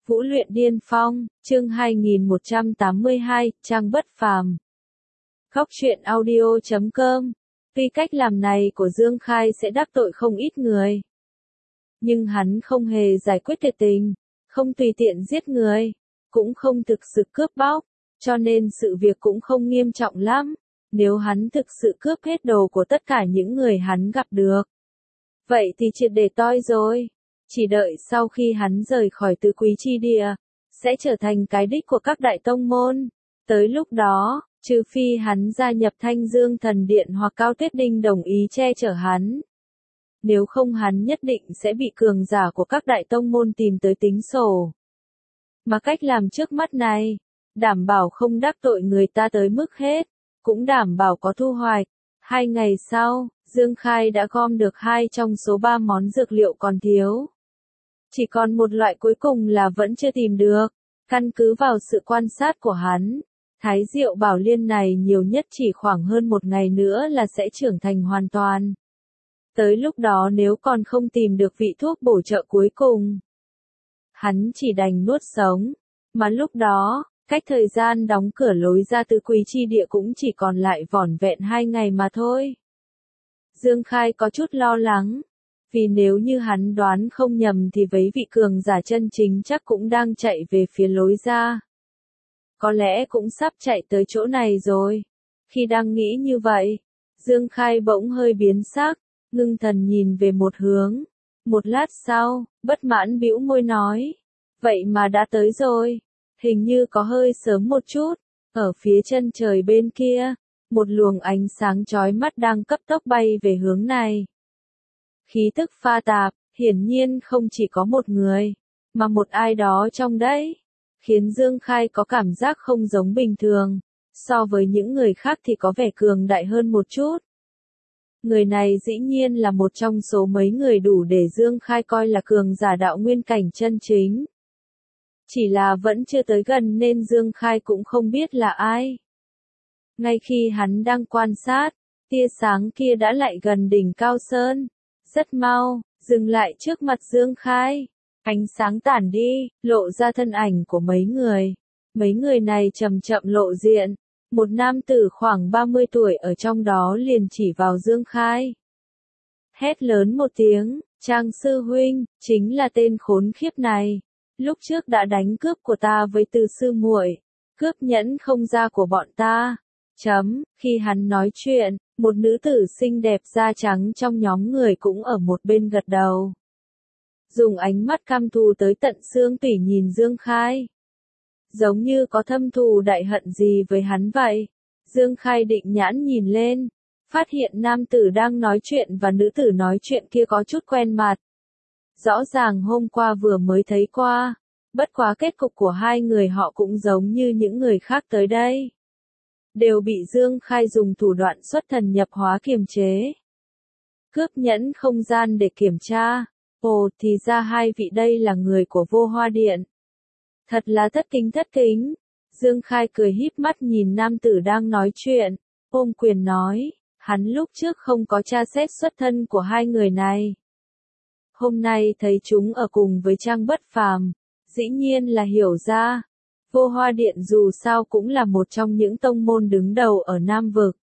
Vũ luyện điên phong, chương 2182, trang bất phàm. Góc truyện audio.com. Tuy cách làm này của Dương Khai sẽ đắc tội không ít người, nhưng hắn không hề giải quyết tuyệt tình, không tùy tiện giết người, cũng không thực sự cướp bóc, cho nên sự việc cũng không nghiêm trọng lắm. Nếu hắn thực sự cướp hết đồ của tất cả những người hắn gặp được, vậy thì triệt để toi rồi. Chỉ đợi sau khi hắn rời khỏi tứ quý chi địa, sẽ trở thành cái đích của các đại tông môn. Tới lúc đó, trừ phi hắn gia nhập Thanh Dương Thần Điện hoặc Cao Tuyết Đinh đồng ý che chở hắn. Nếu không hắn nhất định sẽ bị cường giả của các đại tông môn tìm tới tính sổ. Mà cách làm trước mắt này, đảm bảo không đắc tội người ta tới mức hết, cũng đảm bảo có thu hoạch. 2 ngày sau, Dương Khai đã gom được 2 trong số 3 món dược liệu còn thiếu. Chỉ còn một loại cuối cùng là vẫn chưa tìm được. Căn cứ vào sự quan sát của hắn, Thái Diệu Bảo Liên này nhiều nhất chỉ khoảng hơn 1 ngày nữa là sẽ trưởng thành hoàn toàn. Tới lúc đó nếu còn không tìm được vị thuốc bổ trợ cuối cùng, hắn chỉ đành nuốt sống. Mà lúc đó, cách thời gian đóng cửa lối ra tứ quý chi địa cũng chỉ còn lại vỏn vẹn 2 ngày mà thôi. Dương Khai có chút lo lắng, vì nếu như hắn đoán không nhầm thì mấy vị cường giả chân chính chắc cũng đang chạy về phía lối ra. Có lẽ cũng sắp chạy tới chỗ này rồi. Khi đang nghĩ như vậy, Dương Khai bỗng hơi biến sắc, ngưng thần nhìn về một hướng. Một lát sau, bất mãn bĩu môi nói, vậy mà đã tới rồi, hình như có hơi sớm một chút. Ở phía chân trời bên kia, một luồng ánh sáng chói mắt đang cấp tốc bay về hướng này. Khí tức pha tạp, hiển nhiên không chỉ có một người, mà một ai đó trong đấy, khiến Dương Khai có cảm giác không giống bình thường, so với những người khác thì có vẻ cường đại hơn một chút. Người này dĩ nhiên là một trong số mấy người đủ để Dương Khai coi là cường giả đạo nguyên cảnh chân chính. Chỉ là vẫn chưa tới gần nên Dương Khai cũng không biết là ai. Ngay khi hắn đang quan sát, tia sáng kia đã lại gần đỉnh Cao Sơn. Rất mau, dừng lại trước mặt Dương Khai. Ánh sáng tản đi, lộ ra thân ảnh của mấy người. Mấy người này chậm chậm lộ diện. Một nam tử khoảng 30 tuổi ở trong đó liền chỉ vào Dương Khai. Hét lớn một tiếng, Trang sư huynh, chính là tên khốn khiếp này. Lúc trước đã đánh cướp của ta với Từ sư muội, cướp nhẫn không ra của bọn ta. Khi hắn nói chuyện, một nữ tử xinh đẹp da trắng trong nhóm người cũng ở một bên gật đầu. Dùng ánh mắt căm thù tới tận xương tủy nhìn Dương Khai. Giống như có thâm thù đại hận gì với hắn vậy. Dương Khai định nhãn nhìn lên, phát hiện nam tử đang nói chuyện và nữ tử nói chuyện kia có chút quen mặt. Rõ ràng hôm qua vừa mới thấy qua, bất quá kết cục của hai người họ cũng giống như những người khác tới đây. Đều bị Dương Khai dùng thủ đoạn xuất thần nhập hóa kiềm chế. Cướp nhẫn không gian để kiểm tra. Ồ, thì ra hai vị đây là người của Vô Hoa Điện. Thật là thất kính. Dương Khai cười híp mắt nhìn nam tử đang nói chuyện, ôm quyền nói, hắn lúc trước không có tra xét xuất thân của hai người này. Hôm nay thấy chúng ở cùng với Trang bất phàm, dĩ nhiên là hiểu ra. Vô Hoa Điện dù sao cũng là một trong những tông môn đứng đầu ở Nam Vực.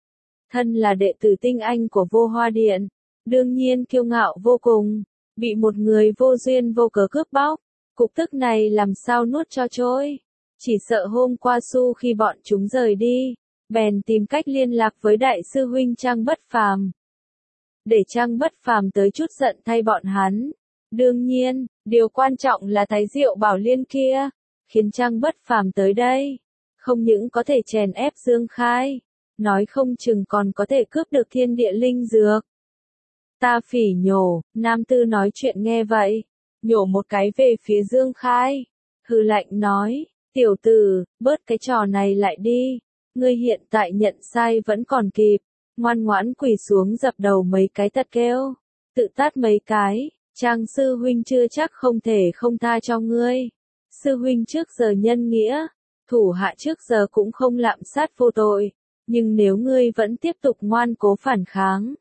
Thân là đệ tử tinh anh của Vô Hoa Điện, đương nhiên kiêu ngạo vô cùng, bị một người vô duyên vô cớ cướp bóc, cục tức này làm sao nuốt cho trôi. Chỉ sợ hôm qua khi bọn chúng rời đi, bèn tìm cách liên lạc với đại sư huynh Trang bất phàm. Để Trang bất phàm tới chút giận thay bọn hắn. Đương nhiên, điều quan trọng là Thái Diệu Bảo Liên kia, khiến Trang bất phàm tới đây, không những có thể chèn ép Dương Khai, nói không chừng còn có thể cướp được thiên địa linh dược. Ta phỉ nhổ, nam tư nói chuyện nghe vậy, nhổ một cái về phía Dương Khai, hừ lạnh nói, tiểu tử, bớt cái trò này lại đi, ngươi hiện tại nhận sai vẫn còn kịp, ngoan ngoãn quỳ xuống dập đầu mấy cái thật kêu, tự tát mấy cái, Trang sư huynh chưa chắc không thể không tha cho ngươi. Sư huynh trước giờ nhân nghĩa, thủ hạ trước giờ cũng không lạm sát vô tội, nhưng nếu ngươi vẫn tiếp tục ngoan cố phản kháng,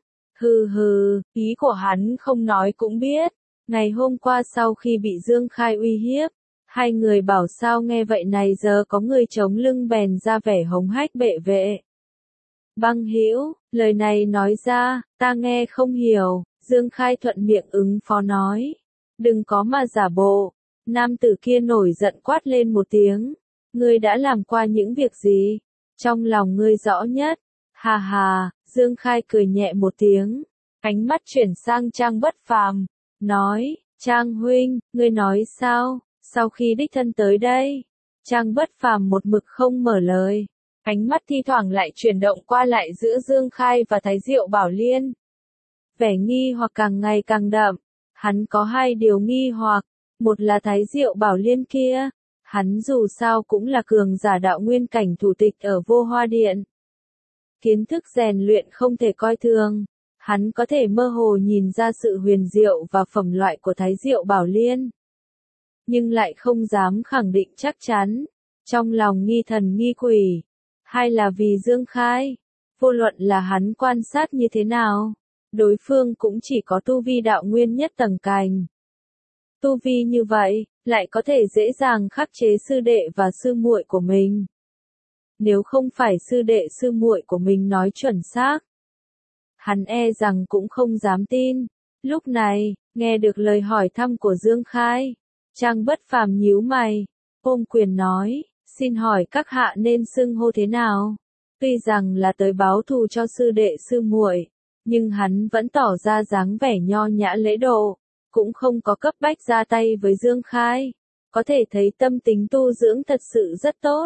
ý của hắn không nói cũng biết, ngày hôm qua sau khi bị Dương Khai uy hiếp, Hai người bảo sao nghe vậy này giờ có người chống lưng bèn ra vẻ hống hách bệ vệ. Băng Hữu, lời này nói ra, ta nghe không hiểu, Dương Khai thuận miệng ứng phó nói. Đừng có mà giả bộ. Nam tử kia nổi giận quát lên một tiếng. Ngươi đã làm qua những việc gì? Trong lòng ngươi rõ nhất. Hà hà, Dương Khai cười nhẹ một tiếng. Ánh mắt chuyển sang Trang Bất Phàm, nói, Trang huynh, ngươi nói sao? Sau khi đích thân tới đây, Trang Bất Phàm một mực không mở lời. Ánh mắt thi thoảng lại chuyển động qua lại giữa Dương Khai và Thái Diệu Bảo Liên. Vẻ nghi hoặc càng ngày càng đậm. Hắn có hai điều nghi hoặc. Một là Thái Diệu Bảo Liên kia. Hắn dù sao cũng là cường giả đạo nguyên cảnh thủ tịch ở Vô Hoa Điện. Kiến thức rèn luyện không thể coi thường. Hắn có thể mơ hồ nhìn ra sự huyền diệu và phẩm loại của Thái Diệu Bảo Liên. Nhưng lại không dám khẳng định chắc chắn. Trong lòng nghi thần nghi quỷ. Hay là vì Dương Khai? Vô luận là hắn quan sát như thế nào? Đối phương cũng chỉ có tu vi đạo nguyên nhất tầng cành. Tu vi như vậy, lại có thể dễ dàng khắc chế sư đệ và sư muội của mình. Nếu không phải sư đệ sư muội của mình nói chuẩn xác, hắn e rằng cũng không dám tin. Lúc này, nghe được lời hỏi thăm của Dương Khai, Trang Bất Phàm nhíu mày, ôm quyền nói, xin hỏi các hạ nên xưng hô thế nào? Tuy rằng là tới báo thù cho sư đệ sư muội, nhưng hắn vẫn tỏ ra dáng vẻ nho nhã lễ độ, cũng không có cấp bách ra tay với Dương Khai. Có thể thấy tâm tính tu dưỡng thật sự rất tốt.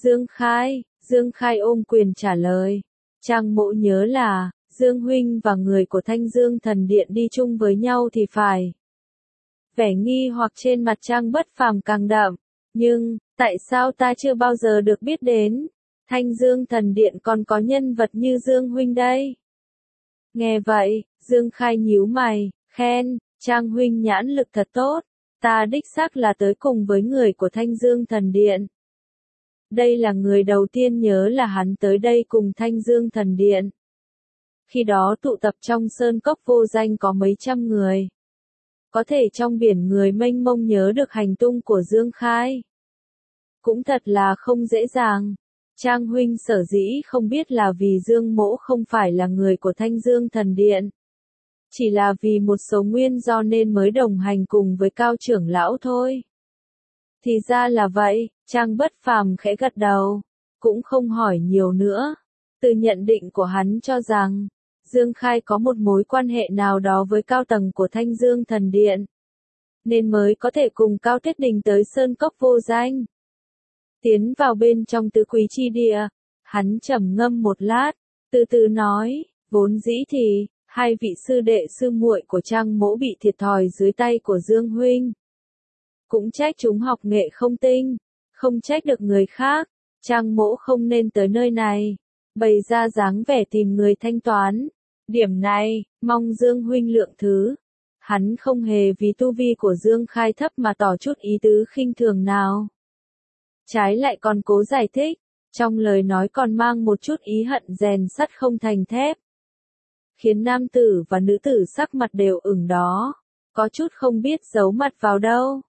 Dương Khai ôm quyền trả lời. Trang mộ nhớ là, Dương huynh và người của Thanh Dương Thần Điện đi chung với nhau thì phải. Vẻ nghi hoặc trên mặt Trang Bất Phàm càng đậm. Nhưng, tại sao ta chưa bao giờ được biết đến? Thanh Dương Thần Điện còn có nhân vật như Dương huynh đây. Nghe vậy, Dương Khai nhíu mày, khen, Trang huynh nhãn lực thật tốt. Ta đích xác là tới cùng với người của Thanh Dương Thần Điện. Đây là người đầu tiên nhớ là hắn tới đây cùng Thanh Dương Thần Điện. Khi đó tụ tập trong sơn cốc vô danh có mấy trăm người. Có thể trong biển người mênh mông nhớ được hành tung của Dương Khai. Cũng thật là không dễ dàng. Trang huynh sở dĩ không biết là vì Dương mỗ không phải là người của Thanh Dương Thần Điện. Chỉ là vì một số nguyên do nên mới đồng hành cùng với Cao trưởng lão thôi. Thì ra là vậy, Trang Bất Phàm khẽ gật đầu, cũng không hỏi nhiều nữa. Từ nhận định của hắn cho rằng, Dương Khai có một mối quan hệ nào đó với cao tầng của Thanh Dương Thần Điện, nên mới có thể cùng Cao Thiết Đình tới Sơn Cốc vô danh. Tiến vào bên trong tứ quý chi địa, hắn trầm ngâm một lát, từ từ nói, vốn dĩ thì, hai vị sư đệ sư muội của Trang mỗ bị thiệt thòi dưới tay của Dương huynh. Cũng trách chúng học nghệ không tinh, không trách được người khác, Trang mỗ không nên tới nơi này, bày ra dáng vẻ tìm người thanh toán. Điểm này, mong Dương huynh lượng thứ. Hắn không hề vì tu vi của Dương Khai thấp mà tỏ chút ý tứ khinh thường nào. Trái lại còn cố giải thích, trong lời nói còn mang một chút ý hận rèn sắt không thành thép. Khiến nam tử và nữ tử sắc mặt đều ửng đó, có chút không biết giấu mặt vào đâu.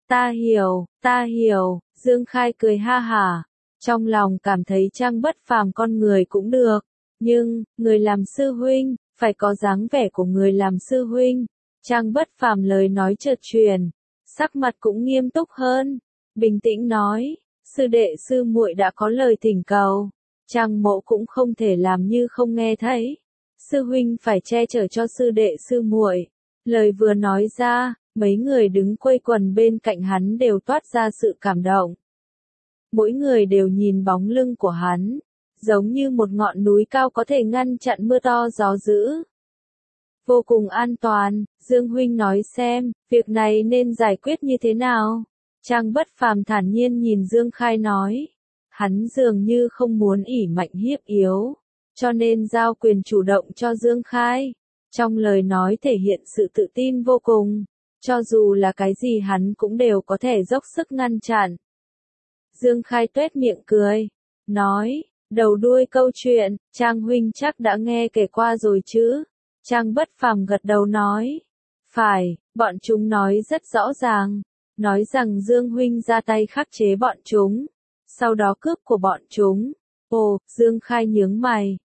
Ta hiểu, Dương Khai cười ha hả, trong lòng cảm thấy Trang Bất Phàm con người cũng được, nhưng, người làm sư huynh, phải có dáng vẻ của người làm sư huynh. Trang Bất Phàm lời nói chợt truyền, sắc mặt cũng nghiêm túc hơn, bình tĩnh nói, sư đệ sư muội đã có lời thỉnh cầu, Trang mộ cũng không thể làm như không nghe thấy. Sư huynh phải che chở cho sư đệ sư muội. Lời vừa nói ra, mấy người đứng quây quần bên cạnh hắn đều toát ra sự cảm động. Mỗi người đều nhìn bóng lưng của hắn, giống như một ngọn núi cao có thể ngăn chặn mưa to gió dữ. Vô cùng an toàn, Dương huynh nói xem, việc này nên giải quyết như thế nào? Trang Bất Phàm thản nhiên nhìn Dương Khai nói. Hắn dường như không muốn ỷ mạnh hiếp yếu, cho nên giao quyền chủ động cho Dương Khai. Trong lời nói thể hiện sự tự tin vô cùng, cho dù là cái gì hắn cũng đều có thể dốc sức ngăn chặn. Dương Khai tuét miệng cười, nói, đầu đuôi câu chuyện, Trang huynh chắc đã nghe kể qua rồi chứ? Trang Bất Phàm gật đầu nói, phải, bọn chúng nói rất rõ ràng, nói rằng Dương huynh ra tay khắc chế bọn chúng, sau đó cướp của bọn chúng. Ồ, Dương Khai nhướng mày,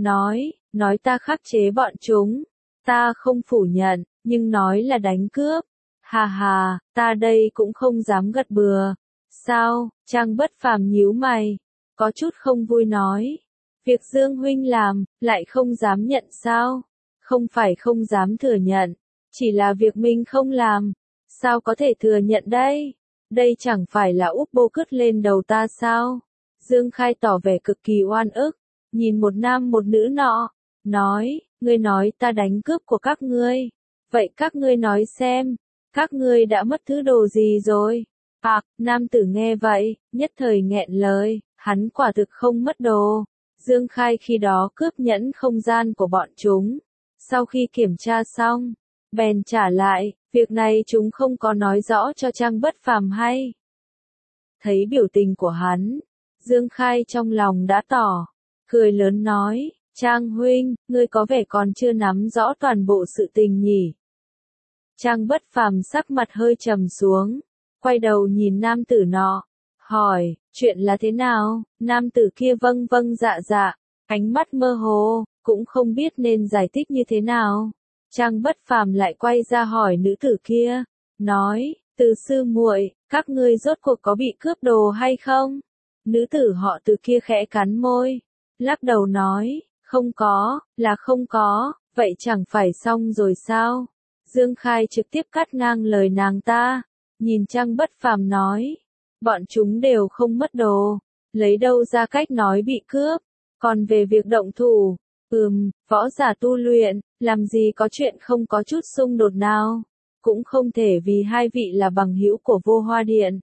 nói ta khắc chế bọn chúng, ta không phủ nhận, nhưng nói là đánh cướp. Hà hà, ta đây cũng không dám gật bừa. Sao? Trang Bất Phàm nhíu mày, có chút không vui nói. Việc Dương huynh làm, lại không dám nhận sao? Không phải không dám thừa nhận, chỉ là việc mình không làm. Sao có thể thừa nhận đây? Đây chẳng phải là úp bô cứt lên đầu ta sao? Dương Khai tỏ vẻ cực kỳ oan ức, nhìn một nam một nữ nọ, nói, ngươi nói ta đánh cướp của các ngươi. Vậy các ngươi nói xem, các ngươi đã mất thứ đồ gì rồi? Nam tử nghe vậy, nhất thời nghẹn lời, hắn quả thực không mất đồ. Dương Khai khi đó cướp nhẫn không gian của bọn chúng. Sau khi kiểm tra xong, bèn trả lại, việc này chúng không có nói rõ cho Trang Bất Phàm hay. Thấy biểu tình của hắn, Dương Khai trong lòng đã tỏ, cười lớn nói, Trang huynh, ngươi có vẻ còn chưa nắm rõ toàn bộ sự tình nhỉ. Trang Bất Phàm sắc mặt hơi trầm xuống, quay đầu nhìn nam tử nọ, hỏi, chuyện là thế nào? Nam tử kia vâng vâng dạ dạ, ánh mắt mơ hồ, cũng không biết nên giải thích như thế nào. Trang Bất Phàm lại quay ra hỏi nữ tử kia, nói, Từ sư muội, các ngươi rốt cuộc có bị cướp đồ hay không? Nữ tử họ Từ kia khẽ cắn môi, lắc đầu nói, không có, là không có, vậy chẳng phải xong rồi sao? Dương Khai trực tiếp cắt ngang lời nàng ta, nhìn Trang Bất Phàm nói, bọn chúng đều không mất đồ, lấy đâu ra cách nói bị cướp, còn về việc động thủ, võ giả tu luyện, làm gì có chuyện không có chút xung đột nào, cũng không thể vì hai vị là bằng hữu của Vô Hoa Điện.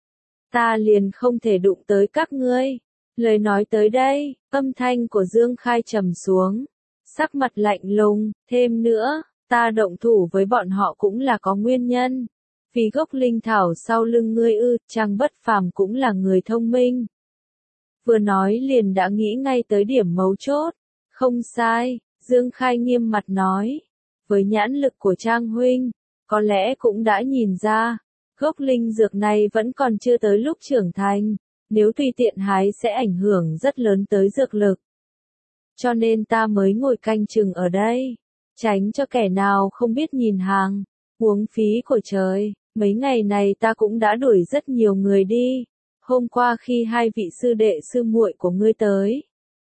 Ta liền không thể đụng tới các ngươi. Lời nói tới đây, âm thanh của Dương Khai trầm xuống, sắc mặt lạnh lùng, thêm nữa, ta động thủ với bọn họ cũng là có nguyên nhân. Vì gốc linh thảo sau lưng ngươi Trang Bất Phàm cũng là người thông minh. Vừa nói liền đã nghĩ ngay tới điểm mấu chốt. Không sai, Dương Khai nghiêm mặt nói. Với nhãn lực của Trang huynh, có lẽ cũng đã nhìn ra, gốc linh dược này vẫn còn chưa tới lúc trưởng thành, nếu tùy tiện hái sẽ ảnh hưởng rất lớn tới dược lực. Cho nên ta mới ngồi canh chừng ở đây, tránh cho kẻ nào không biết nhìn hàng, uống phí của trời. Mấy ngày này ta cũng đã đuổi rất nhiều người đi. Hôm qua khi hai vị sư đệ sư muội của ngươi tới.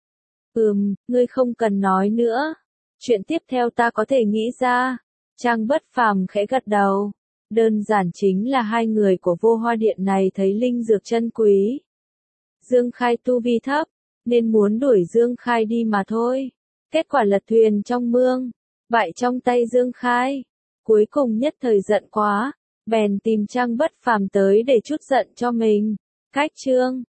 Ngươi không cần nói nữa. Chuyện tiếp theo ta có thể nghĩ ra. Trang Bất Phàm khẽ gật đầu. Đơn giản chính là hai người của Vô Hoa Điện này thấy linh dược chân quý. Dương Khai tu vi thấp, nên muốn đuổi Dương Khai đi mà thôi. Kết quả lật thuyền trong mương, bại trong tay Dương Khai. Cuối cùng nhất thời giận quá, bèn tìm Trang Bất Phàm tới để trút giận cho mình. Cách chương